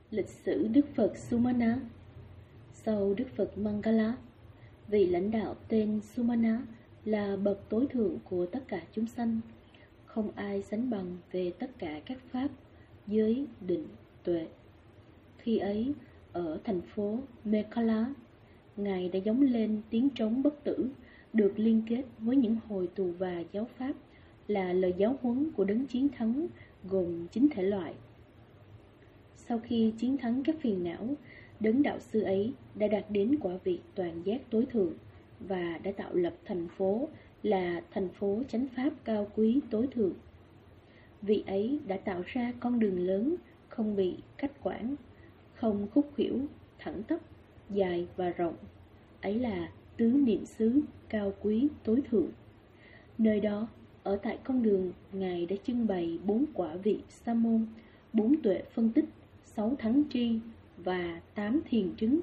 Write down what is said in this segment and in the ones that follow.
Lịch sử Đức Phật Sumana. Sau Đức Phật Mangala, vị lãnh đạo tên Sumana là bậc tối thượng của tất cả chúng sanh, không ai sánh bằng về tất cả các pháp, giới, định, tuệ. Khi ấy, ở thành phố Mekhala, Ngài đã gióng lên tiếng trống bất tử, được liên kết với những hồi tù và giáo pháp, là lời giáo huấn của đấng chiến thắng gồm 9 thể loại. Sau khi chiến thắng các phiền não, đấng đạo sư ấy đã đạt đến quả vị toàn giác tối thượng và đã tạo lập thành phố là thành phố chánh pháp cao quý tối thượng. Vị ấy đã tạo ra con đường lớn, không bị cách quản, không khúc khuỷu, thẳng tắp, dài và rộng. Ấy là tứ niệm xứ cao quý tối thượng. Nơi đó, ở tại con đường, Ngài đã trưng bày 4 quả vị sa môn, 4 tuệ phân tích, 6 thắng tri và 8 thiền trứng.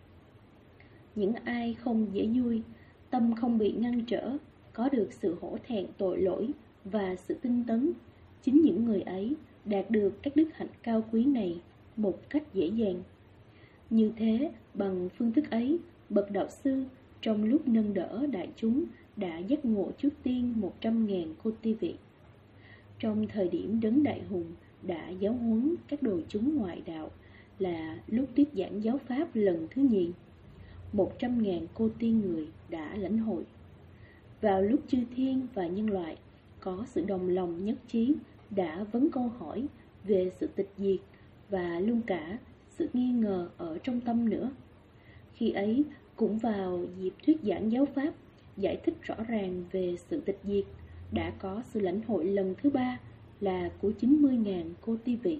Những ai không dễ vui, tâm không bị ngăn trở, có được sự hổ thẹn tội lỗi và sự tinh tấn, chính những người ấy đạt được các đức hạnh cao quý này một cách dễ dàng. Như thế, bằng phương thức ấy, bậc đạo sư trong lúc nâng đỡ đại chúng đã giác ngộ trước tiên 100.000 cô ti vị. Trong thời điểm đấng đại hùng đã giáo huấn các đồ chúng ngoại đạo là lúc thuyết giảng giáo pháp lần thứ nhì, 100.000 cô tiên người đã lãnh hội. Vào lúc chư thiên và nhân loại có sự đồng lòng nhất trí đã vấn câu hỏi về sự tịch diệt và luôn cả sự nghi ngờ ở trong tâm nữa. Khi ấy cũng vào dịp thuyết giảng giáo pháp giải thích rõ ràng về sự tịch diệt, đã có sự lãnh hội lần thứ 3 là của 90.000 cô ti vị.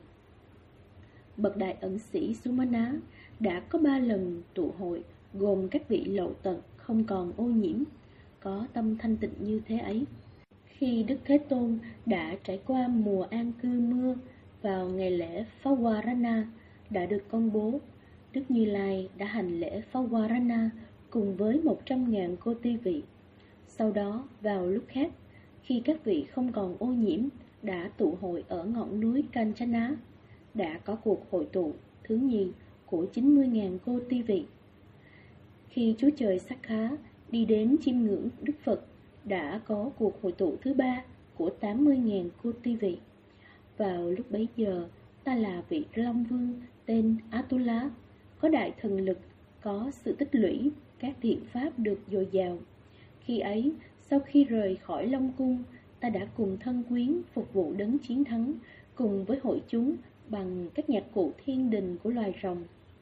Bậc đại ẩn sĩ Sumana đã có 3 lần tụ hội gồm các vị lậu tận không còn ô nhiễm, có tâm thanh tịnh như thế ấy. Khi Đức Thế Tôn đã trải qua mùa an cư mưa vào ngày lễ Phawarana đã được công bố, Đức Như Lai đã hành lễ Phawarana cùng với 100.000 cô ti vị. Sau đó, vào lúc khác, khi các vị không còn ô nhiễm đã tụ hội ở ngọn núi Kanchana, đã có cuộc hội tụ thứ nhì của 90.000 cô ti vị. Khi Chúa Trời Sakha đi đến chiêm ngưỡng Đức Phật, đã có cuộc hội tụ thứ 3 của 80.000 cô ti vị. Vào lúc bấy giờ, ta là vị Long Vương tên Atula, có đại thần lực, có sự tích lũy, các thiện pháp được dồi dào. Khi ấy, sau khi rời khỏi Long Cung, ta đã cùng thân quyến phục vụ đấng chiến thắng, cùng với hội chúng bằng các nhạc cụ thiên đình của loài rồng.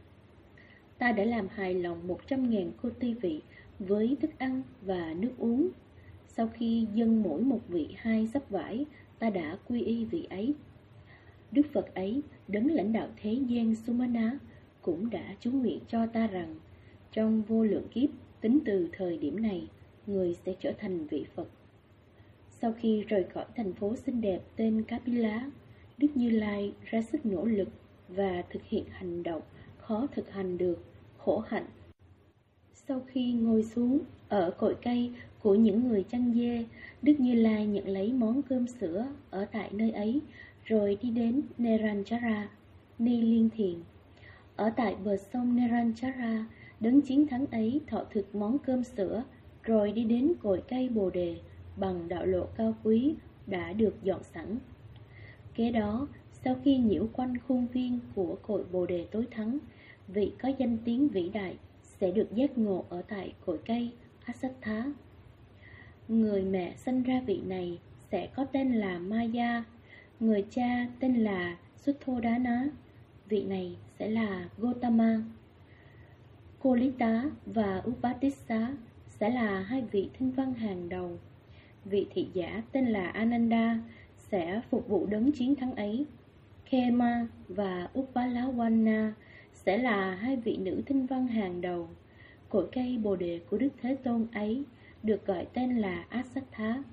Ta đã làm hài lòng 100.000 cô ti vị với thức ăn và nước uống. Sau khi dâng mỗi một vị 2 sắp vải, ta đã quy y vị ấy. Đức Phật ấy, đấng lãnh đạo thế gian Sumana, cũng đã chú nguyện cho ta rằng, trong vô lượng kiếp, tính từ thời điểm này, người sẽ trở thành vị Phật. Sau khi rời khỏi thành phố xinh đẹp tên Kapila, Đức Như Lai ra sức nỗ lực và thực hiện hành động khó thực hành được, khổ hạnh. Sau khi ngồi xuống ở cội cây của những người chăn dê, Đức Như Lai nhận lấy món cơm sữa ở tại nơi ấy, rồi đi đến Neranjara, Ni Liên Thiền. Ở tại bờ sông Neranjara, đấng chiến thắng ấy thọ thực món cơm sữa, rồi đi đến cội cây Bồ Đề bằng đạo lộ cao quý đã được dọn sẵn. Kế đó, sau khi nhiễu quanh khuôn viên của cội Bồ Đề tối thắng, vị có danh tiếng vĩ đại sẽ được giác ngộ ở tại cội cây Asattha. Người mẹ sinh ra vị này sẽ có tên là Maya, người cha tên là Sutthodana, vị này sẽ là Gotama. Kolita và Upatissa sẽ là 2 vị thinh văn hàng đầu. Vị thị giả tên là Ananda sẽ phục vụ đấng chiến thắng ấy. Khema và Upalawana sẽ là 2 vị nữ thinh văn hàng đầu. Cội cây Bồ Đề của Đức Thế Tôn ấy được gọi tên là Asattha.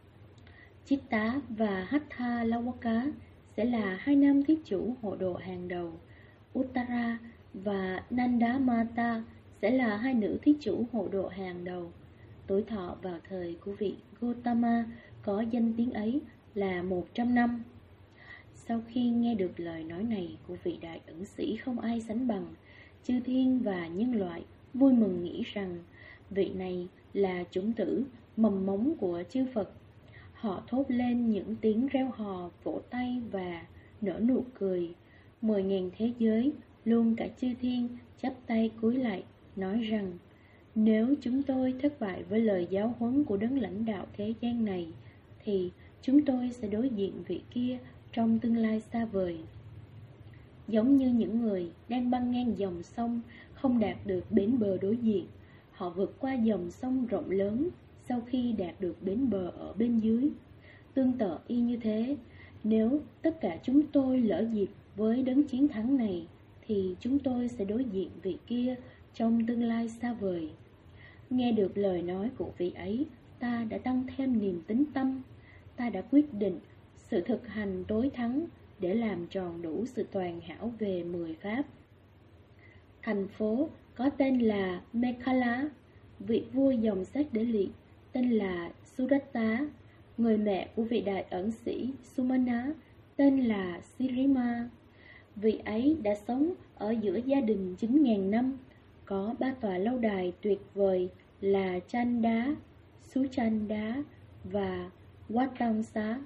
Chitta và Hatha Lawaka sẽ là 2 nam thí chủ hộ độ hàng đầu. Uttara và Nandamata sẽ là 2 nữ thí chủ hộ độ hàng đầu. Tuổi thọ vào thời của vị Gotama có danh tiếng ấy là 100 năm. Sau khi nghe được lời nói này của vị đại ẩn sĩ không ai sánh bằng, chư thiên và nhân loại vui mừng nghĩ rằng vị này là chủng tử mầm mống của chư Phật. Họ thốt lên những tiếng reo hò, vỗ tay và nở nụ cười. 10.000 thế giới, luôn cả chư thiên, chắp tay cúi lạy, nói rằng: nếu chúng tôi thất bại với lời giáo huấn của đấng lãnh đạo thế gian này, thì chúng tôi sẽ đối diện vị kia trong tương lai xa vời. Giống như những người đang băng ngang dòng sông không đạt được bến bờ đối diện, họ vượt qua dòng sông rộng lớn sau khi đạt được bến bờ ở bên dưới. Tương tự y như thế, nếu tất cả chúng tôi lỡ dịp với đấng chiến thắng này, thì chúng tôi sẽ đối diện vị kia trong tương lai xa vời. Nghe được lời nói của vị ấy, ta đã tăng thêm niềm tín tâm. Ta đã quyết định sự thực hành tối thắng để làm tròn đủ sự toàn hảo về 10 pháp. Thành phố có tên là Mekhala, vị vua dòng Sát Đế Liệt tên là Sudatta, người mẹ của vị đại ẩn sĩ Sumana tên là Sirima. Vị ấy đã sống ở giữa gia đình 9.000 năm, có 3 tòa lâu đài tuyệt vời là Chanda, Suchanda và Watamsa.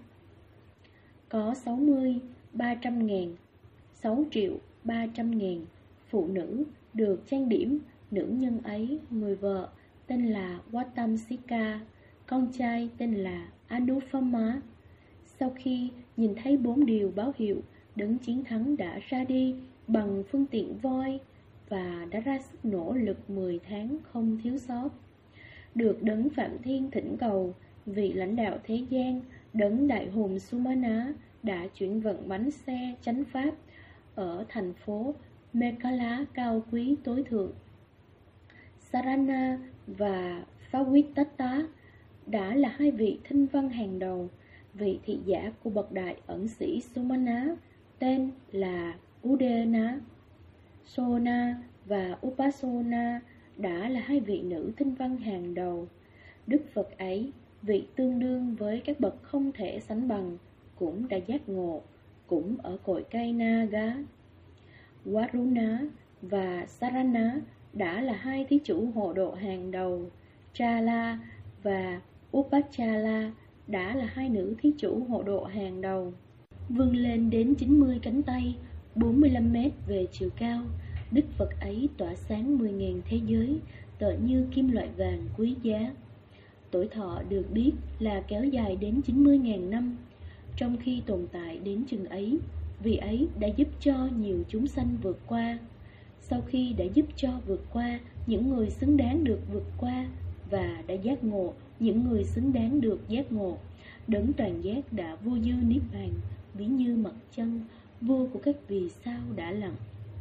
Có 300.000, 6.300.000 phụ nữ được trang điểm. Nữ nhân ấy, người vợ tên là Watamsika, con trai tên là Anupama. Sau khi nhìn thấy 4 điều báo hiệu, đấng chiến thắng đã ra đi bằng phương tiện voi và đã ra sức nỗ lực 10 tháng không thiếu sót. Được đấng Phạm Thiên thỉnh cầu, vị lãnh đạo thế gian, đấng đại hùng Sumana đã chuyển vận bánh xe chánh pháp ở thành phố Mekhala cao quý tối thượng. Sarana và Phavittata đã là 2 vị thinh văn hàng đầu. Vị thị giả của bậc đại ẩn sĩ Sumana tên là Udena. Sona và Upasona đã là 2 vị nữ thinh văn hàng đầu. Đức Phật ấy, vị tương đương với các bậc không thể sánh bằng, cũng đã giác ngộ, cũng ở cội cây Naga. Varuna và Sarana đã là 2 thí chủ hộ độ hàng đầu. Chala và Upachala đã là 2 nữ thí chủ hộ độ hàng đầu. Vươn lên đến 90 cánh tay, 45 mét về chiều cao, Đức Phật ấy tỏa sáng 10.000 thế giới, tựa như kim loại vàng quý giá. Tuổi thọ được biết là kéo dài đến 90.000 năm. Trong khi tồn tại đến chừng ấy, vị ấy đã giúp cho nhiều chúng sanh vượt qua. Sau khi đã giúp cho vượt qua những người xứng đáng được vượt qua, và đã giác ngộ những người xứng đáng được giác ngộ, đấng toàn giác đã vô dư niết bàn, ví như mặt trăng, vua của các vì sao đã lặn.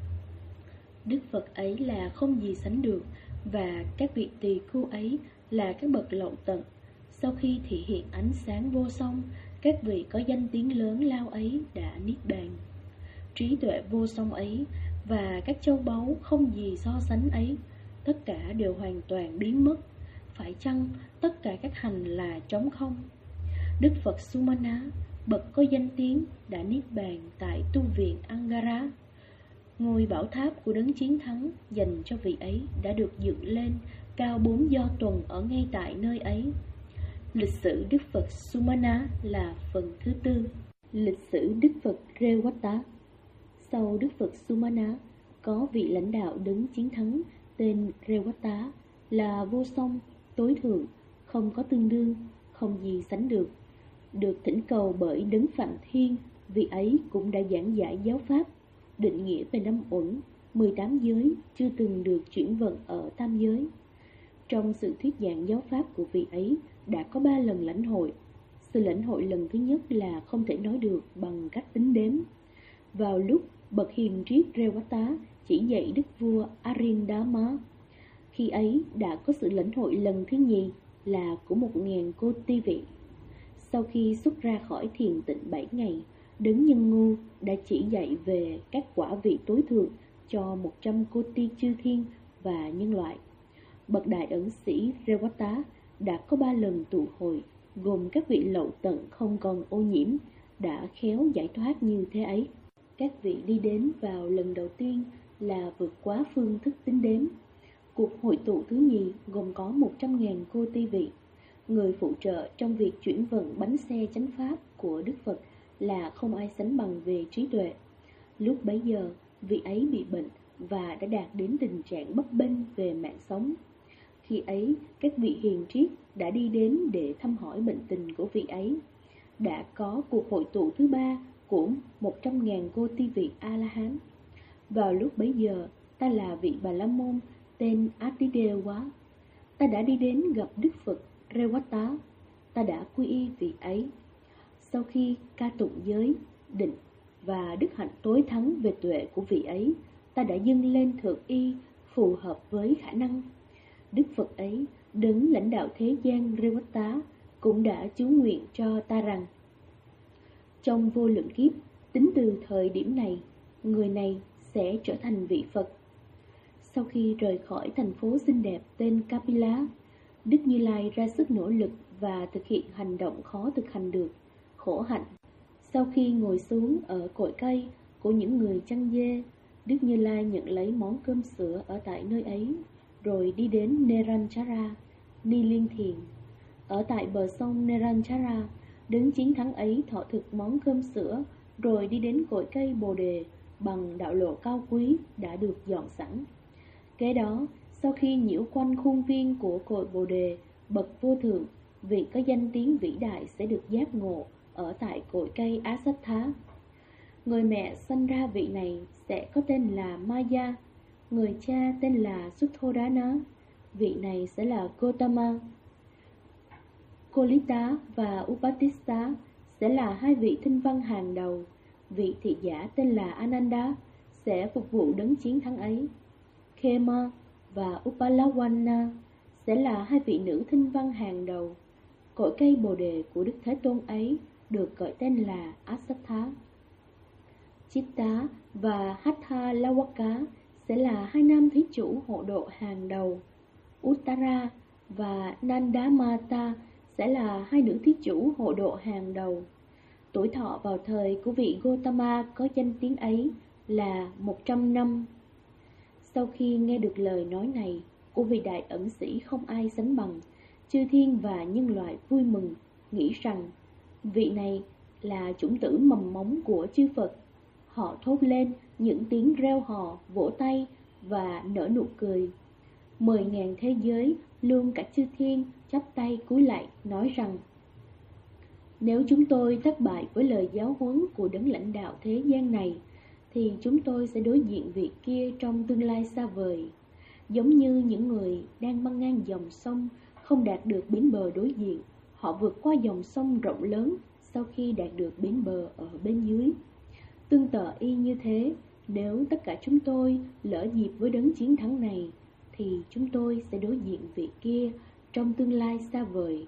Đức Phật ấy là không gì sánh được, và các vị tỳ khưu ấy là các bậc lậu tận. Sau khi thể hiện ánh sáng vô song, các vị có danh tiếng lớn lao ấy đã niết bàn. Trí tuệ vô song ấy và các châu báu không gì so sánh ấy, tất cả đều hoàn toàn biến mất. Phải chăng tất cả các hành là trống không? Đức Phật Sumana, bậc có danh tiếng, đã niết bàn tại tu viện Angara. Ngôi bảo tháp của đấng chiến thắng dành cho vị ấy đã được dựng lên cao 4 do tuần ở ngay tại nơi ấy. Lịch sử Đức Phật Sumana là phần thứ 4. Lịch sử Đức Phật Rewata. Sau Đức Phật Sumana, có vị lãnh đạo đấng chiến thắng tên Rewata, là vô song, tối thượng, không có tương đương, không gì sánh được. Được thỉnh cầu bởi đấng Phạm Thiên, vị ấy cũng đã giảng giải giáo pháp, định nghĩa về 5 uẩn, 18 giới chưa từng được chuyển vận ở tam giới. Trong sự thuyết giảng giáo pháp của vị ấy đã có 3 lần lãnh hội. Sự lãnh hội lần thứ nhất là không thể nói được bằng cách tính đếm. Vào lúc bậc hiền triết Rewata chỉ dạy đức vua Arindama, khi ấy đã có sự lãnh hội lần thứ nhì là của 1.000 cô ti vị. Sau khi xuất ra khỏi thiền tịnh 7 ngày, đấng Nhân Ngu đã chỉ dạy về các quả vị tối thượng cho 100 cô ti chư thiên và nhân loại. Bậc đại ẩn sĩ Rewata đã có 3 lần tụ hội, gồm các vị lậu tận không còn ô nhiễm, đã khéo giải thoát như thế ấy. Các vị đi đến vào lần đầu tiên là vượt quá phương thức tính đếm. Cuộc hội tụ thứ nhì gồm có 100.000 cô ti vị. Người phụ trợ trong việc chuyển vận bánh xe chánh pháp của Đức Phật là không ai sánh bằng về trí tuệ. Lúc bấy giờ, vị ấy bị bệnh và đã đạt đến tình trạng bấp bênh về mạng sống. Khi ấy, các vị hiền triết đã đi đến để thăm hỏi bệnh tình của vị ấy. Đã có cuộc hội tụ thứ ba của 100.000 cô ti vị A-la-hán. Vào lúc bấy giờ, ta là vị Bà La Môn tên Atidewa. Ta đã đi đến gặp Đức Phật Rewata. Ta đã quy y vị ấy. Sau khi ca tụng giới, định và đức hạnh tối thắng về tuệ của vị ấy, ta đã dâng lên thượng y phù hợp với khả năng. Đức Phật ấy, đấng lãnh đạo thế gian Rewata, cũng đã chú nguyện cho ta rằng trong vô lượng kiếp, tính từ thời điểm này, người này sẽ trở thành vị Phật. Sau khi rời khỏi thành phố xinh đẹp tên Kapila, Đức Như Lai ra sức nỗ lực và thực hiện hành động khó thực hành được, khổ hạnh. Sau khi ngồi xuống ở cội cây của những người chăn dê, Đức Như Lai nhận lấy món cơm sữa ở tại nơi ấy, rồi đi đến Neranchara, Ni Liên Thiền. Ở tại bờ sông Neranchara, đấng chiến thắng ấy thọ thực món cơm sữa, rồi đi đến cội cây Bồ Đề bằng đạo lộ cao quý đã được dọn sẵn. Kế đó, sau khi nhiễu quanh khuôn viên của cội Bồ Đề, bậc vô thượng, vị có danh tiếng vĩ đại sẽ được giác ngộ ở tại cội cây Asattha. Người mẹ sanh ra vị này sẽ có tên là Maya, người cha tên là Sutthodana, vị này sẽ là Gotama. Kolita và Upatissa sẽ là hai vị thinh văn hàng đầu. Vị thị giả tên là Ananda sẽ phục vụ đấng chiến thắng ấy. Khema và Upalawana sẽ là hai vị nữ thinh văn hàng đầu. Cội cây Bồ Đề của Đức Thế Tôn ấy được gọi tên là Asattha. Chitta và Hatha Lawaka sẽ là hai nam thí chủ hộ độ hàng đầu. Uttara và Nandamata sẽ là hai nữ thí chủ hộ độ hàng đầu. Tuổi thọ vào thời của vị Gotama có danh tiếng ấy là 100 năm. Sau khi nghe được lời nói này của vị đại ẩn sĩ không ai sánh bằng, chư thiên và nhân loại vui mừng, nghĩ rằng vị này là chủng tử mầm móng của chư Phật. Họ thốt lên những tiếng reo hò, vỗ tay và nở nụ cười. 10.000 thế giới, luôn cả chư thiên, chắp tay cúi lạy nói rằng: nếu chúng tôi thất bại với lời giáo huấn của đấng lãnh đạo thế gian này, thì chúng tôi sẽ đối diện vị kia trong tương lai xa vời. Giống như những người đang băng ngang dòng sông không đạt được bến bờ đối diện, họ vượt qua dòng sông rộng lớn sau khi đạt được bến bờ ở bên dưới. Tương tự y như thế, nếu tất cả chúng tôi lỡ dịp với đấng chiến thắng này, thì chúng tôi sẽ đối diện vị kia trong tương lai xa vời.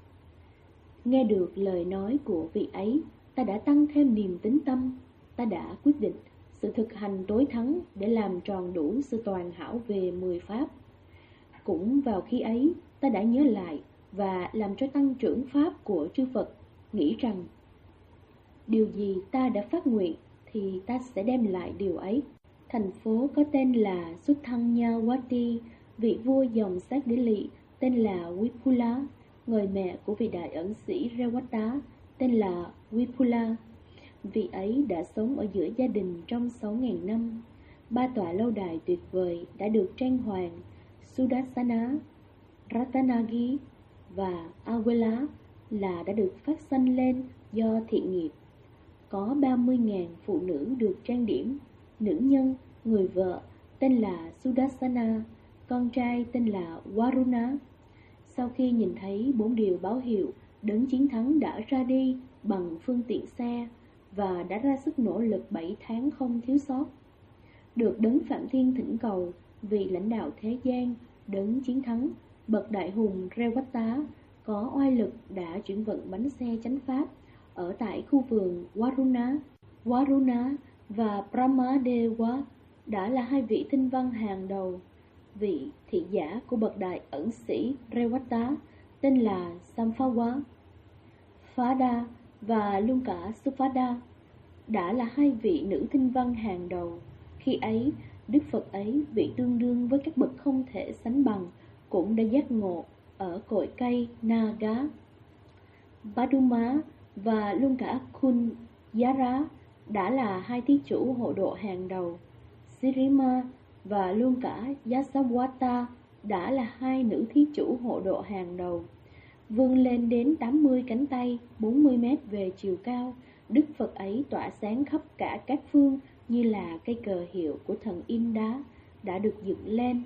Nghe được lời nói của vị ấy, ta đã tăng thêm niềm tín tâm. Ta đã quyết định sự thực hành tối thắng để làm tròn đủ sự toàn hảo về 10 pháp. Cũng vào khi ấy, ta đã nhớ lại và làm cho tăng trưởng pháp của chư Phật, nghĩ rằng điều gì ta đã phát nguyện thì ta sẽ đem lại điều ấy. Thành phố có tên là Suthanyawati, vị vua dòng Sát Đế Lị tên là Vipula, người mẹ của vị đại ẩn sĩ Rewata tên là Vipula. Vị ấy đã sống ở giữa gia đình trong 6.000 năm. 3 tọa lâu đài tuyệt vời đã được trang hoàng: Sudarsana, Ratanagi và Awela là đã được phát sanh lên do thiện nghiệp. Có 30.000 phụ nữ được trang điểm: nữ nhân, người vợ tên là Sudarsana, con trai tên là Varuna. Sau khi nhìn thấy 4 điều báo hiệu đấng chiến thắng đã ra đi bằng phương tiện xe và đã ra sức nỗ lực 7 tháng không thiếu sót, được đấng Phạm Thiên thỉnh cầu, vị lãnh đạo thế gian, đấng chiến thắng, bậc đại hùng Rewata có oai lực đã chuyển vận bánh xe chánh pháp ở tại khu vườn Varuna. Varuna và Brahmadeva đã là hai vị tinh văn hàng đầu. Vị thị giả của bậc đại ẩn sĩ Rewata tên là Samphawa. Phada và luôn cả Supada đã là hai vị nữ tinh văn hàng đầu. Khi ấy, Đức Phật ấy, vị tương đương với các bậc không thể sánh bằng, cũng đã giác ngộ ở cội cây Naga. Paduma và luôn cả Kunyara đã là hai thí chủ hộ độ hàng đầu. Sirima và luôn cả Yasavata đã là hai nữ thí chủ hộ độ hàng đầu. Vươn lên đến 80 cánh tay, 40 mét về chiều cao, Đức Phật ấy tỏa sáng khắp cả các phương như là cây cờ hiệu của thần Inda đã được dựng lên.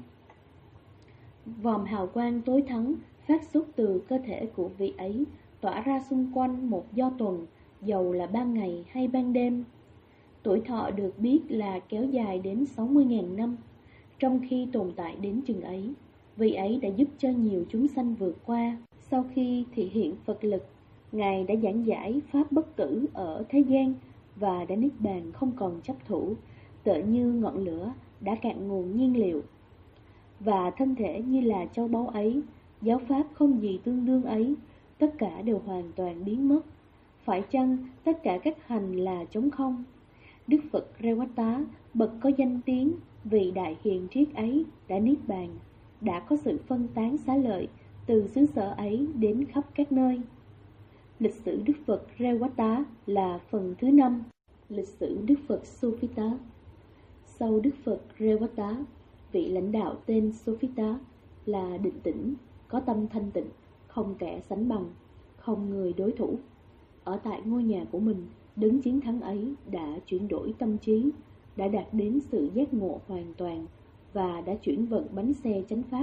Vòm hào quang tối thắng phát xuất từ cơ thể của vị ấy, tỏa ra xung quanh một do tuần, dầu là ban ngày hay ban đêm. Tuổi thọ được biết là kéo dài đến 60.000 năm. Trong khi tồn tại đến chừng ấy, vị ấy đã giúp cho nhiều chúng sanh vượt qua. Sau khi thị hiện Phật lực, Ngài đã giảng giải Pháp bất tử ở thế gian và đã niết bàn không còn chấp thủ, tựa như ngọn lửa đã cạn nguồn nhiên liệu. Và thân thể như là châu báu ấy, giáo Pháp không gì tương đương ấy, tất cả đều hoàn toàn biến mất. Phải chăng tất cả các hành là trống không? Đức Phật Rewata, bậc có danh tiếng, vị đại hiền triết ấy đã niết bàn, đã có sự phân tán xá lợi từ xứ sở ấy đến khắp các nơi. Lịch sử Đức Phật Rewata là phần thứ 5. Lịch sử Đức Phật Sofita. Sau Đức Phật Rewata, vị lãnh đạo tên Sofita là định tĩnh, có tâm thanh tịnh, không kẻ sánh bằng, không người đối thủ. Ở tại ngôi nhà của mình, đấng chiến thắng ấy đã chuyển đổi tâm trí, đã đạt đến sự giác ngộ hoàn toàn và đã chuyển vận bánh xe chánh pháp.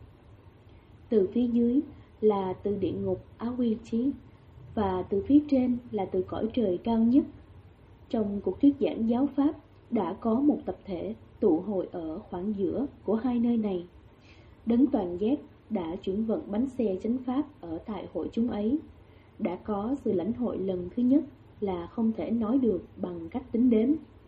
Từ phía dưới là từ địa ngục Awiti và từ phía trên là từ cõi trời cao nhất. Trong cuộc thuyết giảng giáo pháp đã có một tập thể tụ hội ở khoảng giữa của hai nơi này. Đấng toàn giác đã chuyển vận bánh xe chánh pháp ở tại hội chúng ấy. Đã có sự lãnh hội lần thứ nhất là không thể nói được bằng cách tính đếm.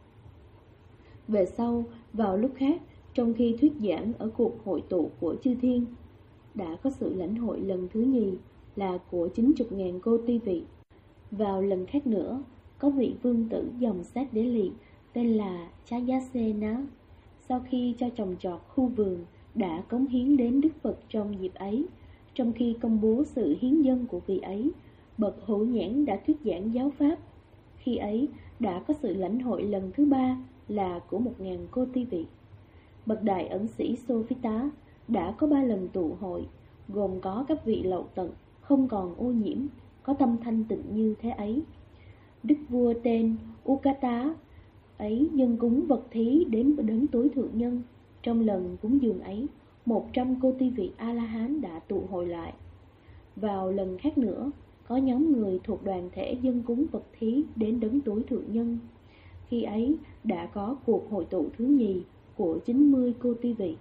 Về sau, vào lúc khác, trong khi thuyết giảng ở cuộc hội tụ của chư thiên, đã có sự lãnh hội lần thứ nhì là của 90.000 cô ti vị. Vào lần khác nữa, có vị vương tử dòng sát đế lị tên là Chayasena, sau khi cho trồng trọt khu vườn, đã cống hiến đến Đức Phật trong dịp ấy. Trong khi công bố sự hiến dâng của vị ấy, bậc Hữu Nhãn đã thuyết giảng giáo pháp. Khi ấy đã có sự lãnh hội lần thứ 3 là của 1.000 cô ti vị. Bậc đại ẩn sĩ Sofita đã có 3 lần tụ hội, gồm có các vị lậu tận, không còn ô nhiễm, có tâm thanh tịnh như thế ấy. Đức vua tên Ukata ấy dâng cúng vật thí đến đấng tối thượng nhân. Trong lần cúng dường ấy, 100 cô ti vị A-la-hán đã tụ hội lại. Vào lần khác nữa, có nhóm người thuộc đoàn thể dâng cúng vật thí đến đấng tối thượng nhân. Khi ấy đã có cuộc hội tụ thứ nhì của 90 cô ti vị.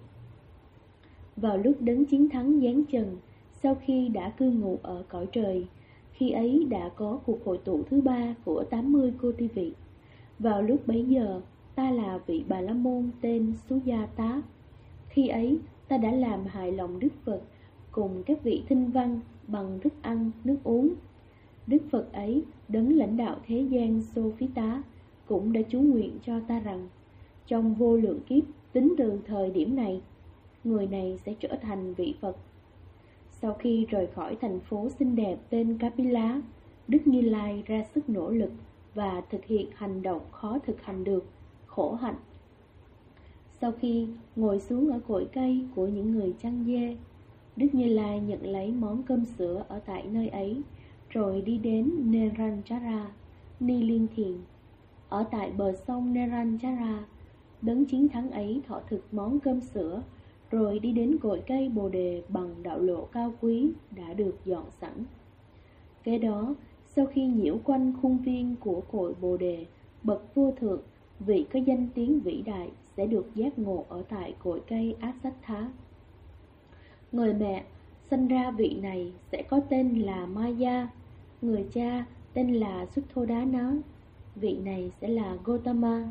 Vào lúc đấng chiến thắng giáng trần, sau khi đã cư ngụ ở cõi trời, khi ấy đã có cuộc hội tụ thứ 3 của 80 cô ti vị. Vào lúc bấy giờ, ta là vị Bà La Môn tên Sujata. Khi ấy, ta đã làm hài lòng Đức Phật cùng các vị thinh văn bằng thức ăn, nước uống. Đức Phật ấy, đấng lãnh đạo thế gian Sofita, cũng đã chú nguyện cho ta rằng, trong vô lượng kiếp tính từ thời điểm này, người này sẽ trở thành vị Phật. Sau khi rời khỏi thành phố xinh đẹp tên Kapila, Đức Như Lai ra sức nỗ lực và thực hiện hành động khó thực hành được, khổ hạnh. Sau khi ngồi xuống ở cội cây của những người chăn dê, Đức Như Lai nhận lấy món cơm sữa ở tại nơi ấy, rồi đi đến Neranjara, Ni Liên Thiền. Ở tại bờ sông Neranjara, đấng chiến thắng ấy thọ thực món cơm sữa, rồi đi đến cội cây Bồ Đề bằng đạo lộ cao quý đã được dọn sẵn. Kế đó, sau khi nhiễu quanh khuôn viên của cội Bồ Đề, bậc vô thượng, vị có danh tiếng vĩ đại sẽ được giác ngộ ở tại cội cây Asattha. Người mẹ sinh ra vị này sẽ có tên là Maya, người cha tên là Sutthodana, vị này sẽ là Gotama.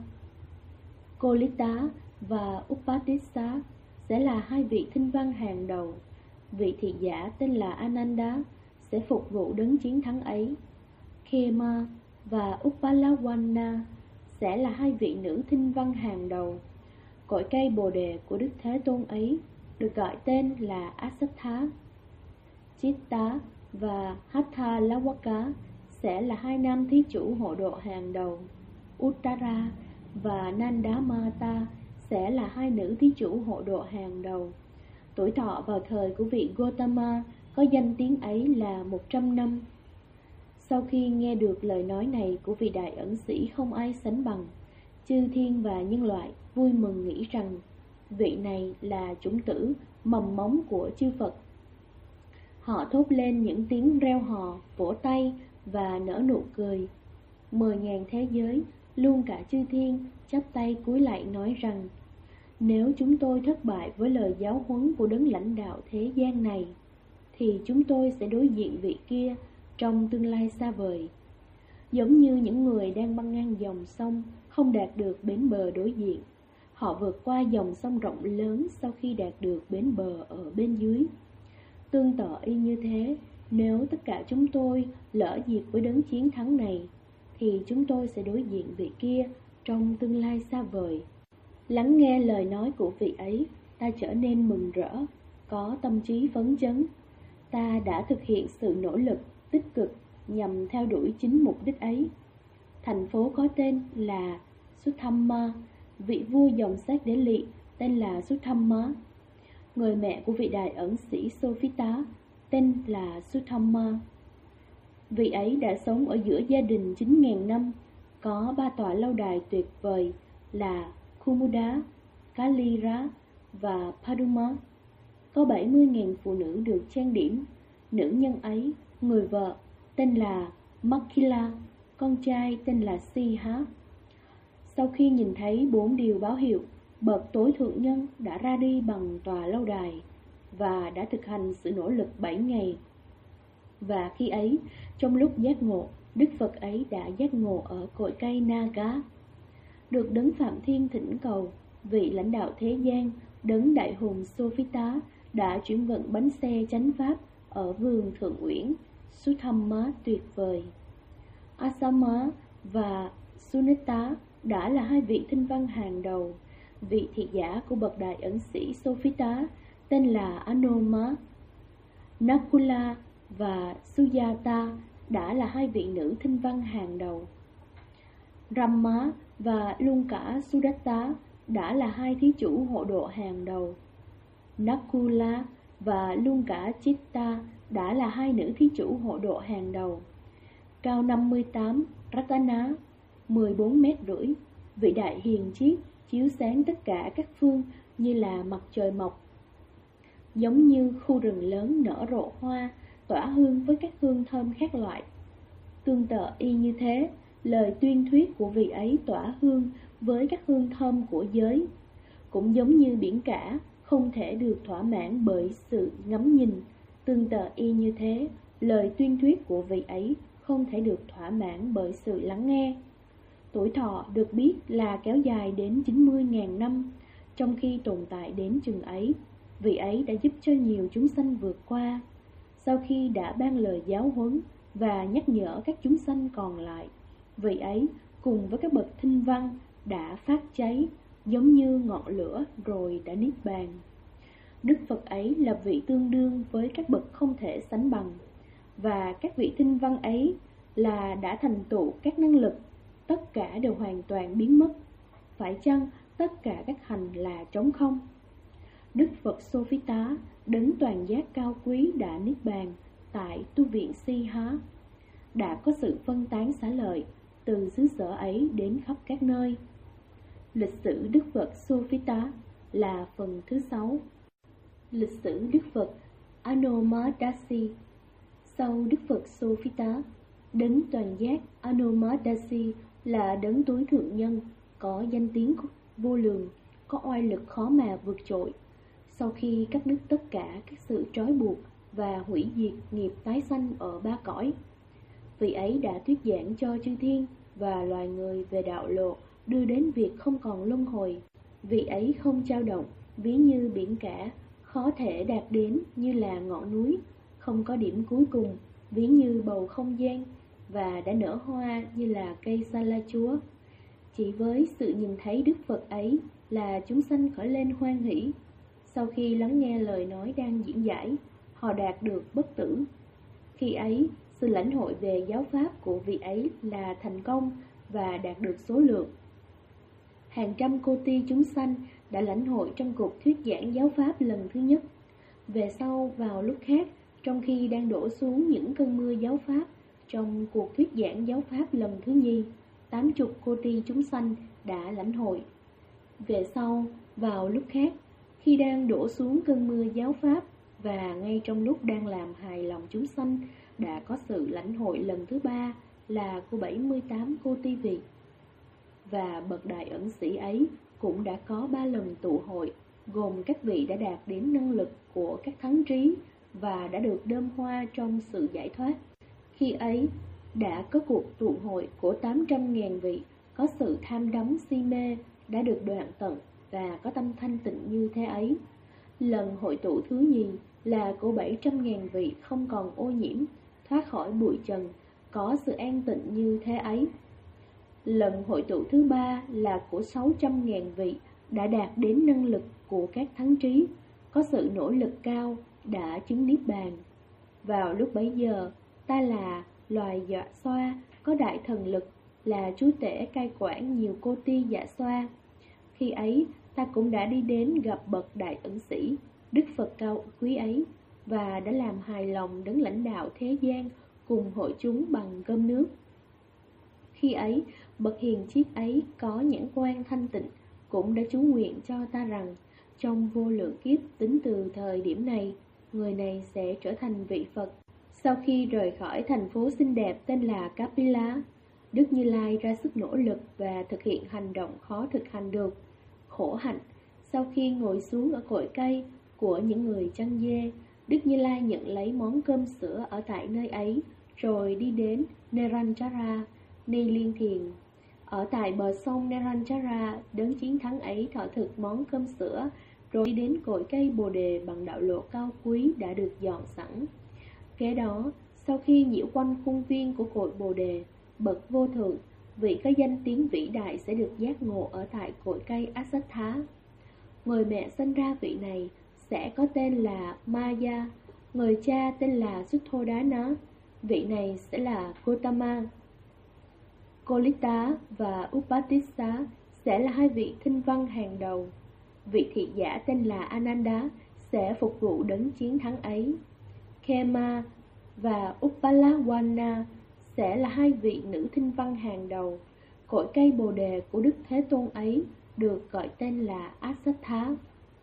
Kolita và Upadisa sẽ là hai vị thinh văn hàng đầu. Vị thị giả tên là Ananda sẽ phục vụ đấng chiến thắng ấy. Khema và Uppalawana sẽ là hai vị nữ thinh văn hàng đầu. Cội cây bồ đề của Đức Thế Tôn ấy được gọi tên là Asattha. Chitta và Hatha Lawaka sẽ là hai nam thí chủ hộ độ hàng đầu. Uttara và Nandamata sẽ là hai nữ thí chủ hộ độ hàng đầu. Tuổi thọ vào thời của vị Gotama có danh tiếng ấy là 100 năm. Sau khi nghe được lời nói này của vị đại ẩn sĩ không ai sánh bằng, chư thiên và nhân loại vui mừng nghĩ rằng vị này là chủng tử mầm móng của chư Phật. Họ thốt lên những tiếng reo hò, vỗ tay và nở nụ cười. 10.000 thế giới, luôn cả chư thiên, chắp tay cúi lạy nói rằng: nếu chúng tôi thất bại với lời giáo huấn của đấng lãnh đạo thế gian này, thì chúng tôi sẽ đối diện vị kia trong tương lai xa vời. Giống như những người đang băng ngang dòng sông không đạt được bến bờ đối diện, họ vượt qua dòng sông rộng lớn sau khi đạt được bến bờ ở bên dưới. Tương tự y như thế, nếu tất cả chúng tôi lỡ dịp với đấng chiến thắng này, thì chúng tôi sẽ đối diện vị kia trong tương lai xa vời. Lắng nghe lời nói của vị ấy, ta trở nên mừng rỡ, có tâm trí phấn chấn. Ta đã thực hiện sự nỗ lực tích cực nhằm theo đuổi chính mục đích ấy. Thành phố có tên là Sutthamma, vị vua dòng Sát Đế Lị tên là Sutthamma. Người mẹ của vị đại ẩn sĩ Sophita tên là Sutthamma. Vị ấy đã sống ở giữa gia đình 9.000 năm, có 3 tòa lâu đài tuyệt vời là Kumuda, Kalira và Paduma. Có 70.000 phụ nữ được trang điểm. Nữ nhân ấy, người vợ tên là Makila, con trai tên là Siha. Sau khi nhìn thấy 4 điều báo hiệu, bậc tối thượng nhân đã ra đi bằng tòa lâu đài và đã thực hành sự nỗ lực 7 ngày. Và khi ấy, trong lúc giác ngộ, Đức Phật ấy đã giác ngộ ở cội cây Naga. Được đấng Phạm Thiên thỉnh cầu, vị lãnh đạo thế gian, đấng đại hùng Sophita đã chuyển vận bánh xe chánh pháp ở vườn Thượng Uyển, Sutthamma tuyệt vời. Asama và Sunita đã là hai vị thinh văn hàng đầu. Vị thị giả của bậc đại ẩn sĩ Sophita tên là Anoma. Nakula và Sujata đã là hai vị nữ thinh văn hàng đầu. Rama và luôn cả Sudatta đã là hai thí chủ hộ độ hàng đầu. Nakula và luôn cả Chitta đã là hai nữ thí chủ hộ độ hàng đầu. Cao 58, Ratana 14,5 mét, vị đại hiền triết chiếu sáng tất cả các phương như là mặt trời mọc. Giống như khu rừng lớn nở rộ hoa, tỏa hương với các hương thơm khác loại. Tương tự y như thế, lời tuyên thuyết của vị ấy tỏa hương với các hương thơm của giới. Cũng giống như biển cả, không thể được thỏa mãn bởi sự ngắm nhìn. Tương tự y như thế, lời tuyên thuyết của vị ấy không thể được thỏa mãn bởi sự lắng nghe. Tuổi thọ được biết là kéo dài đến 90.000 năm. Trong khi tồn tại đến chừng ấy, vị ấy đã giúp cho nhiều chúng sanh vượt qua. Sau khi đã ban lời giáo huấn và nhắc nhở các chúng sanh còn lại, vị ấy cùng với các bậc thinh văn đã phát cháy giống như ngọn lửa rồi đã niết bàn. Đức Phật ấy là vị tương đương với các bậc không thể sánh bằng, và các vị thinh văn ấy là đã thành tựu các năng lực, tất cả đều hoàn toàn biến mất. Phải chăng tất cả các hành là trống không? Đức Phật Sophita, đấng toàn giác cao quý đã niết bàn tại tu viện Siha, đã có sự phân tán xá lợi từ xứ sở ấy đến khắp các nơi. Lịch sử Đức Phật Sophita là phần thứ 6. Lịch sử Đức Phật Anomadasi. Sau Đức Phật Sophita, đấng toàn giác Anomadasi là đấng tối thượng nhân, có danh tiếng vô lượng, có oai lực khó mà vượt trội. Sau khi cắt đứt tất cả các sự trói buộc và hủy diệt nghiệp tái sanh ở 3 cõi, vị ấy đã thuyết giảng cho chư thiên và loài người về đạo lộ đưa đến việc không còn luân hồi. Vị ấy không dao động, ví như biển cả, khó thể đạt đến như là ngọn núi, không có điểm cuối cùng, ví như bầu không gian, và đã nở hoa như là cây sa la chúa. Chỉ với sự nhìn thấy Đức Phật ấy là chúng sanh khởi lên hoan hỷ. Sau khi lắng nghe lời nói đang diễn giải, họ đạt được bất tử. Khi ấy, sự lãnh hội về giáo pháp của vị ấy là thành công và đạt được số lượng. Hàng trăm cô ti chúng sanh đã lãnh hội trong cuộc thuyết giảng giáo pháp lần thứ nhất. Về sau, vào lúc khác, trong khi đang đổ xuống những cơn mưa giáo pháp, trong cuộc thuyết giảng giáo pháp lần thứ nhì, 80 cô ti chúng sanh đã lãnh hội. Về sau, vào lúc khác, khi đang đổ xuống cơn mưa giáo pháp và ngay trong lúc đang làm hài lòng chúng sanh, đã có sự lãnh hội lần thứ ba là của 78 cô ti vị. Và bậc đại ẩn sĩ ấy cũng đã có 3 lần tụ hội, gồm các vị đã đạt đến năng lực của các thắng trí và đã được đơm hoa trong sự giải thoát. Khi ấy, đã có cuộc tụ hội của 800.000 vị, có sự tham đắm si mê, đã được đoạn tận và có tâm thanh tịnh như thế ấy. Lần hội tụ thứ nhì là của 700.000 vị không còn ô nhiễm, thoát khỏi bụi trần, có sự an tịnh như thế ấy. Lần hội tụ thứ ba là của 600.000 vị đã đạt đến năng lực của các thắng trí, có sự nỗ lực cao, đã chứng niết bàn. Vào lúc bấy giờ, ta là loài dạ xoa, có đại thần lực, là chúa tể cai quản nhiều cô ti dạ xoa. Khi ấy, ta cũng đã đi đến gặp bậc đại ẩn sĩ, Đức Phật cao quý ấy, và đã làm hài lòng đấng lãnh đạo thế gian cùng hội chúng bằng cơm nước. Khi ấy, bậc hiền triết ấy có nhãn quan thanh tịnh, cũng đã chú nguyện cho ta rằng, trong vô lượng kiếp tính từ thời điểm này, người này sẽ trở thành vị Phật. Sau khi rời khỏi thành phố xinh đẹp tên là Kapila, Đức Như Lai ra sức nỗ lực và thực hiện hành động khó thực hành được. Khổ hạnh, sau khi ngồi xuống ở cội cây của những người chăn dê, Đức Như Lai nhận lấy món cơm sữa ở tại nơi ấy, rồi đi đến Neranjara, nơi liên thiền. Ở tại bờ sông Neranjara, đấng chiến thắng ấy thọ thực món cơm sữa, rồi đi đến cội cây bồ đề bằng đạo lộ cao quý đã được dọn sẵn. Kế đó, sau khi nhiễu quanh khuôn viên của cội bồ đề, bậc vô thượng, vị có danh tiếng vĩ đại sẽ được giác ngộ ở tại cội cây Asattha. Người mẹ sinh ra vị này sẽ có tên là Maya, người cha tên là Sutthodana, vị này sẽ là Gotama. Kolita và Upatissa sẽ là hai vị thinh văn hàng đầu. Vị thị giả tên là Ananda sẽ phục vụ đấng chiến thắng ấy. Khema và Uppalawana sẽ là hai vị nữ thinh văn hàng đầu. Cội cây bồ đề của Đức Thế Tôn ấy được gọi tên là Asattha.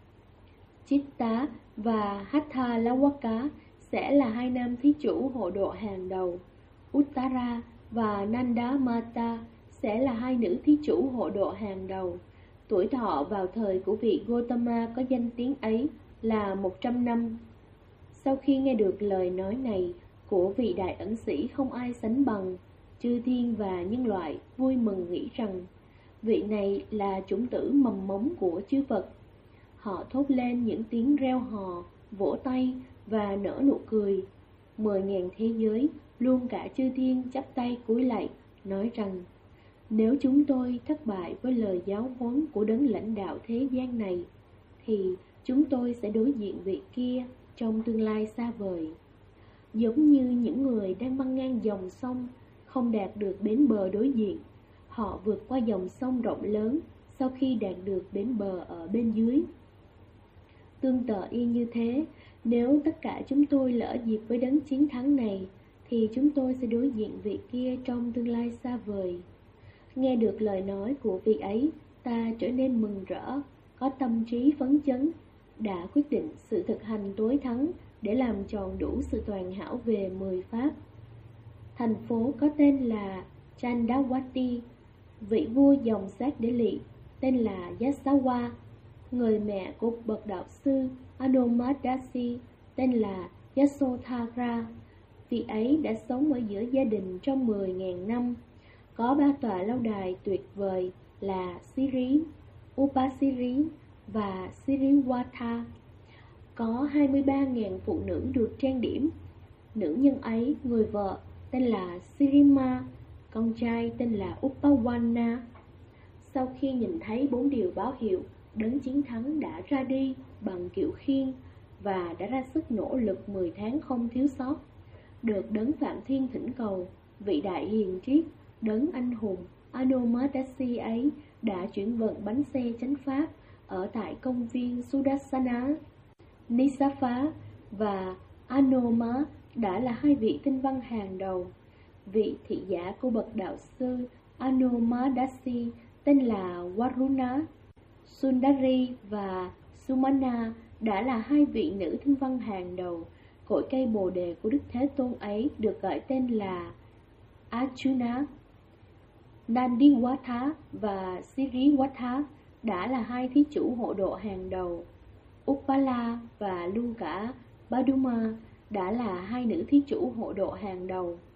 Chitta và Hathalawaka sẽ là hai nam thí chủ hộ độ hàng đầu. Uttara và Nandamata sẽ là hai nữ thí chủ hộ độ hàng đầu. Tuổi thọ vào thời của vị Gotama có danh tiếng ấy là 100 năm. Sau khi nghe được lời nói này của vị đại ẩn sĩ không ai sánh bằng, chư thiên và nhân loại vui mừng nghĩ rằng vị này là chủng tử mầm mống của chư Phật. Họ thốt lên những tiếng reo hò, vỗ tay và nở nụ cười. 10.000 thế giới, luôn cả chư thiên chắp tay cúi lạy, nói rằng: nếu chúng tôi thất bại với lời giáo huấn của đấng lãnh đạo thế gian này, thì chúng tôi sẽ đối diện vị kia trong tương lai xa vời. Giống như những người đang băng ngang dòng sông, không đạt được bến bờ đối diện, họ vượt qua dòng sông rộng lớn sau khi đạt được bến bờ ở bên dưới. Tương tự y như thế, nếu tất cả chúng tôi lỡ dịp với đấng chiến thắng này, thì chúng tôi sẽ đối diện vị kia trong tương lai xa vời. Nghe được lời nói của vị ấy, ta trở nên mừng rỡ, có tâm trí phấn chấn, đã quyết định sự thực hành tối thắng để làm tròn đủ sự toàn hảo về 10 pháp. Thành phố có tên là Chandawati, vị vua dòng sát đế lỵ tên là Yasawa, người mẹ của bậc đạo sư Anomadasi tên là Yasodhara. Vị ấy đã sống ở giữa gia đình trong 10.000 năm. Có 3 tòa lâu đài tuyệt vời là Siri, Upasiri và Siriwatha. Có 23.000 phụ nữ được trang điểm. Nữ nhân ấy, người vợ, tên là Sirima, con trai tên là Upawana. Sau khi nhìn thấy 4 điều báo hiệu, đấng chiến thắng đã ra đi bằng kiệu khiên và đã ra sức nỗ lực 10 tháng không thiếu sót. Được đấng Phạm Thiên thỉnh cầu, vị đại hiền triết, đấng anh hùng Anomadashi ấy đã chuyển vận bánh xe chánh pháp ở tại công viên Sudarsana. Nisapha và Anoma đã là hai vị tinh văn hàng đầu. Vị thị giả của bậc đạo sư Anomadashi tên là Waruna. Sundari và Sumana đã là hai vị nữ tinh văn hàng đầu. Cội cây bồ đề của Đức Thế Tôn ấy được gọi tên là Arjuna. Nandiwatha và Siriwatha đã là hai thí chủ hộ độ hàng đầu. Uppala và luôn cả Paduma đã là hai nữ thí chủ hộ độ hàng đầu.